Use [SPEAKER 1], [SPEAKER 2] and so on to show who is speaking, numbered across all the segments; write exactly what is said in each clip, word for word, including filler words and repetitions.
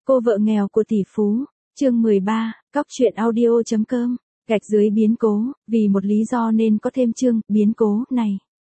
[SPEAKER 1] Cô vợ nghèo của tỷ phú, chương mười ba, cóc truyện audio.com, gạch dưới biến cố, vì một lý do nên có thêm chương, biến cố, này.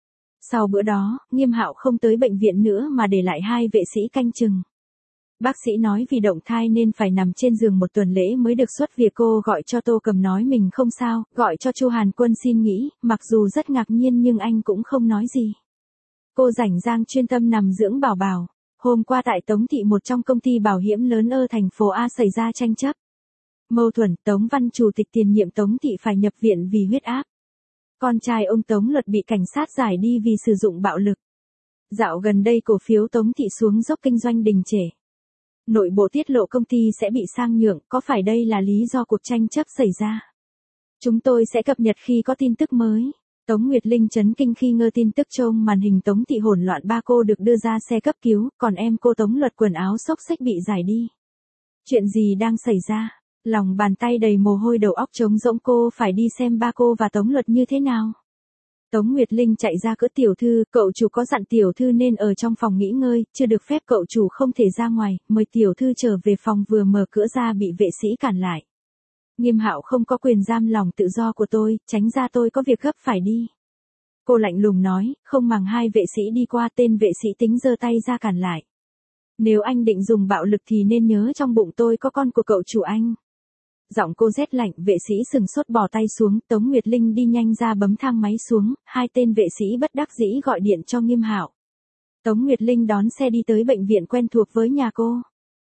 [SPEAKER 1] Sau bữa đó, Nghiêm Hạo không tới bệnh viện nữa mà để lại hai vệ sĩ canh chừng. Bác sĩ nói vì động thai nên phải nằm trên giường một tuần lễ mới được xuất viện. Cô gọi cho Tô Cầm nói mình không sao, gọi cho Chu Hàn Quân xin nghỉ, mặc dù rất ngạc nhiên nhưng anh cũng không nói gì. Cô rảnh rang chuyên tâm nằm dưỡng bảo bảo. Hôm qua tại Tống Thị, một trong công ty bảo hiểm lớn ở thành phố A xảy ra tranh chấp. Mâu thuẫn, Tống Văn, chủ tịch tiền nhiệm Tống Thị phải nhập viện vì huyết áp. Con trai ông Tống Luật bị cảnh sát giải đi vì sử dụng bạo lực. Dạo gần đây cổ phiếu Tống Thị xuống dốc, kinh doanh đình trệ. Nội bộ tiết lộ công ty sẽ bị sang nhượng, có phải đây là lý do cuộc tranh chấp xảy ra? Chúng tôi sẽ cập nhật khi có tin tức mới. Tống Nguyệt Linh chấn kinh khi ngơ tin tức trong màn hình Tống Thị hỗn loạn, ba cô được đưa ra xe cấp cứu, còn em cô Tống Luật quần áo xốc xếch bị giải đi. Chuyện gì đang xảy ra? Lòng bàn tay đầy mồ hôi, đầu óc trống rỗng, cô phải đi xem ba cô và Tống Luật như thế nào. Tống Nguyệt Linh chạy ra cửa: tiểu thư, cậu chủ có dặn tiểu thư nên ở trong phòng nghỉ ngơi, chưa được phép cậu chủ không thể ra ngoài, mời tiểu thư trở về phòng. Vừa mở cửa ra bị vệ sĩ cản lại. Nghiêm Hạo không có quyền giam lòng tự do của tôi, tránh ra, tôi có việc gấp phải đi. Cô lạnh lùng nói, không màng hai vệ sĩ đi qua. Tên vệ sĩ tính giơ tay ra cản lại. Nếu anh định dùng bạo lực thì nên nhớ trong bụng tôi có con của cậu chủ anh. Giọng cô rét lạnh, vệ sĩ sừng sốt bỏ tay xuống. Tống Nguyệt Linh đi nhanh ra bấm thang máy xuống, hai tên vệ sĩ bất đắc dĩ gọi điện cho Nghiêm Hạo. Tống Nguyệt Linh đón xe đi tới bệnh viện quen thuộc với nhà cô.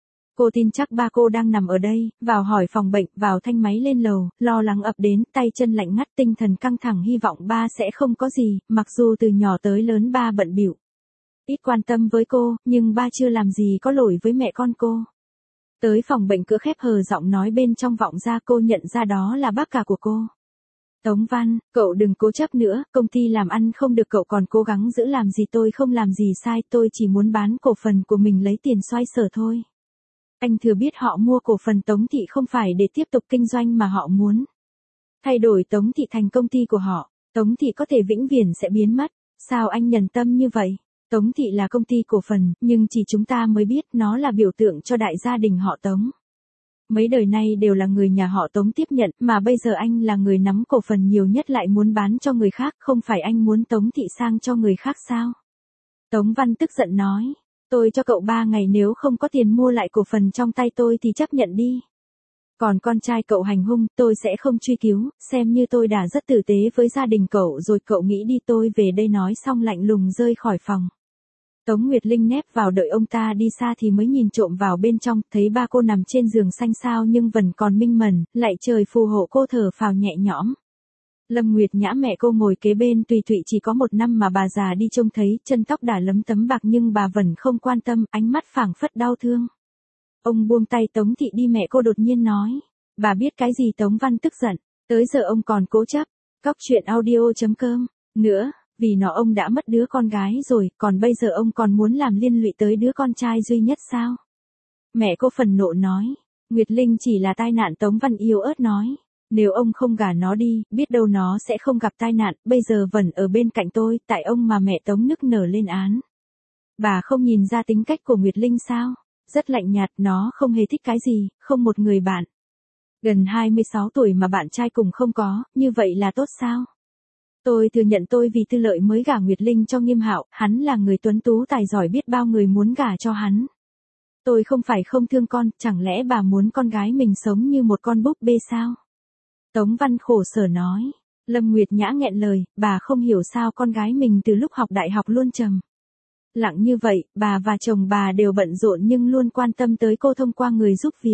[SPEAKER 1] Cô tin chắc ba cô đang nằm ở đây, vào hỏi phòng bệnh, vào thanh máy lên lầu, lo lắng ập đến, tay chân lạnh ngắt, tinh thần căng thẳng, hy vọng ba sẽ không có gì, mặc dù từ nhỏ tới lớn ba bận bịu, ít quan tâm với cô, nhưng ba chưa làm gì có lỗi với mẹ con cô. Tới phòng bệnh, cửa khép hờ, giọng nói bên trong vọng ra, cô nhận ra đó là bác cả của cô. Tống Văn, cậu đừng cố chấp nữa, công ty làm ăn không được cậu còn cố gắng giữ làm gì? Tôi không làm gì sai, tôi chỉ muốn bán cổ phần của mình lấy tiền xoay sở thôi. Anh thừa biết họ mua cổ phần Tống Thị không phải để tiếp tục kinh doanh mà họ muốn thay đổi Tống Thị thành công ty của họ. Tống Thị có thể vĩnh viễn sẽ biến mất. Sao anh nhẫn tâm như vậy? Tống Thị là công ty cổ phần, nhưng chỉ chúng ta mới biết nó là biểu tượng cho đại gia đình họ Tống. Mấy đời nay đều là người nhà họ Tống tiếp nhận, mà bây giờ anh là người nắm cổ phần nhiều nhất lại muốn bán cho người khác, không phải anh muốn Tống Thị sang cho người khác sao? Tống Văn tức giận nói, tôi cho cậu ba ngày, nếu không có tiền mua lại cổ phần trong tay tôi thì chấp nhận đi. Còn con trai cậu hành hung, tôi sẽ không truy cứu, xem như tôi đã rất tử tế với gia đình cậu rồi, cậu nghĩ đi, tôi về đây. Nói xong lạnh lùng rơi khỏi phòng. Tống Nguyệt Linh nép vào đợi ông ta đi xa thì mới nhìn trộm vào bên trong, thấy ba cô nằm trên giường xanh xao nhưng vẫn còn minh mẫn, lạy trời phù hộ, cô thở phào nhẹ nhõm. Lâm Nguyệt Nhã mẹ cô ngồi kế bên, tùy tụy, chỉ có một năm mà bà già đi trông thấy, chân tóc đã lấm tấm bạc nhưng bà vẫn không quan tâm, ánh mắt phảng phất đau thương. Ông buông tay Tống Thị đi, mẹ cô đột nhiên nói. Bà biết cái gì? Tống Văn tức giận, tới giờ ông còn cố chấp. Cóc truyện audio.com, nữa, vì nó ông đã mất đứa con gái rồi, còn bây giờ ông còn muốn làm liên lụy tới đứa con trai duy nhất sao? Mẹ cô phần nộ nói. Nguyệt Linh chỉ là tai nạn. Tống Văn yếu ớt nói. Nếu ông không gả nó đi, biết đâu nó sẽ không gặp tai nạn, bây giờ vẫn ở bên cạnh tôi, tại ông mà. Mẹ Tống nức nở lên án. Bà không nhìn ra tính cách của Nguyệt Linh sao? Rất lạnh nhạt, nó không hề thích cái gì, không một người bạn. Gần hai mươi sáu tuổi mà bạn trai cùng không có, như vậy là tốt sao? Tôi thừa nhận tôi vì tư lợi mới gả Nguyệt Linh cho Nghiêm Hạo, hắn là người tuấn tú tài giỏi, biết bao người muốn gả cho hắn. Tôi không phải không thương con, chẳng lẽ bà muốn con gái mình sống như một con búp bê sao? Tống Văn khổ sở nói. Lâm Nguyệt Nhã nghẹn lời, bà không hiểu sao con gái mình từ lúc học đại học luôn trầm lặng như vậy, bà và chồng bà đều bận rộn nhưng luôn quan tâm tới cô thông qua người giúp việc.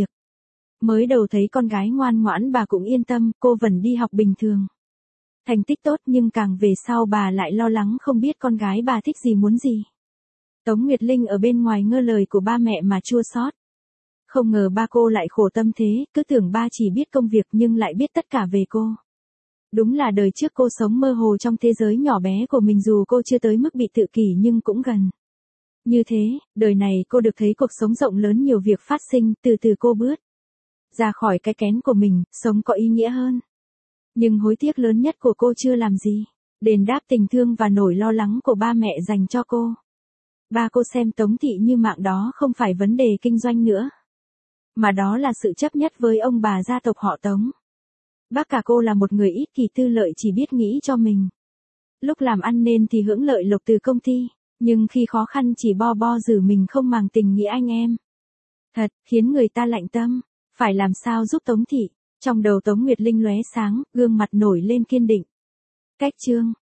[SPEAKER 1] Mới đầu thấy con gái ngoan ngoãn bà cũng yên tâm, cô vẫn đi học bình thường, thành tích tốt, nhưng càng về sau bà lại lo lắng không biết con gái bà thích gì muốn gì. Tống Nguyệt Linh ở bên ngoài ngơ lời của ba mẹ mà chua xót. Không ngờ ba cô lại khổ tâm thế, cứ tưởng ba chỉ biết công việc nhưng lại biết tất cả về cô. Đúng là đời trước cô sống mơ hồ trong thế giới nhỏ bé của mình, dù cô chưa tới mức bị tự kỷ nhưng cũng gần. Như thế, đời này cô được thấy cuộc sống rộng lớn, nhiều việc phát sinh, từ từ cô bước ra khỏi cái kén của mình, sống có ý nghĩa hơn. Nhưng hối tiếc lớn nhất của cô chưa làm gì đền đáp tình thương và nỗi lo lắng của ba mẹ dành cho cô. Ba cô xem Tống Thị như mạng, đó không phải vấn đề kinh doanh nữa. mà đó là sự chấp nhất với ông bà gia tộc họ Tống. Bác cả cô là một người ít kỳ tư lợi, chỉ biết nghĩ cho mình. Lúc làm ăn nên thì hưởng lợi lộc từ công ty, nhưng khi khó khăn chỉ bo bo giữ mình không màng tình nghĩa anh em. Thật, khiến người ta lạnh tâm, phải làm sao giúp Tống thị. Trong đầu Tống Nguyệt Linh lóe sáng, gương mặt nổi lên kiên định. Cách chương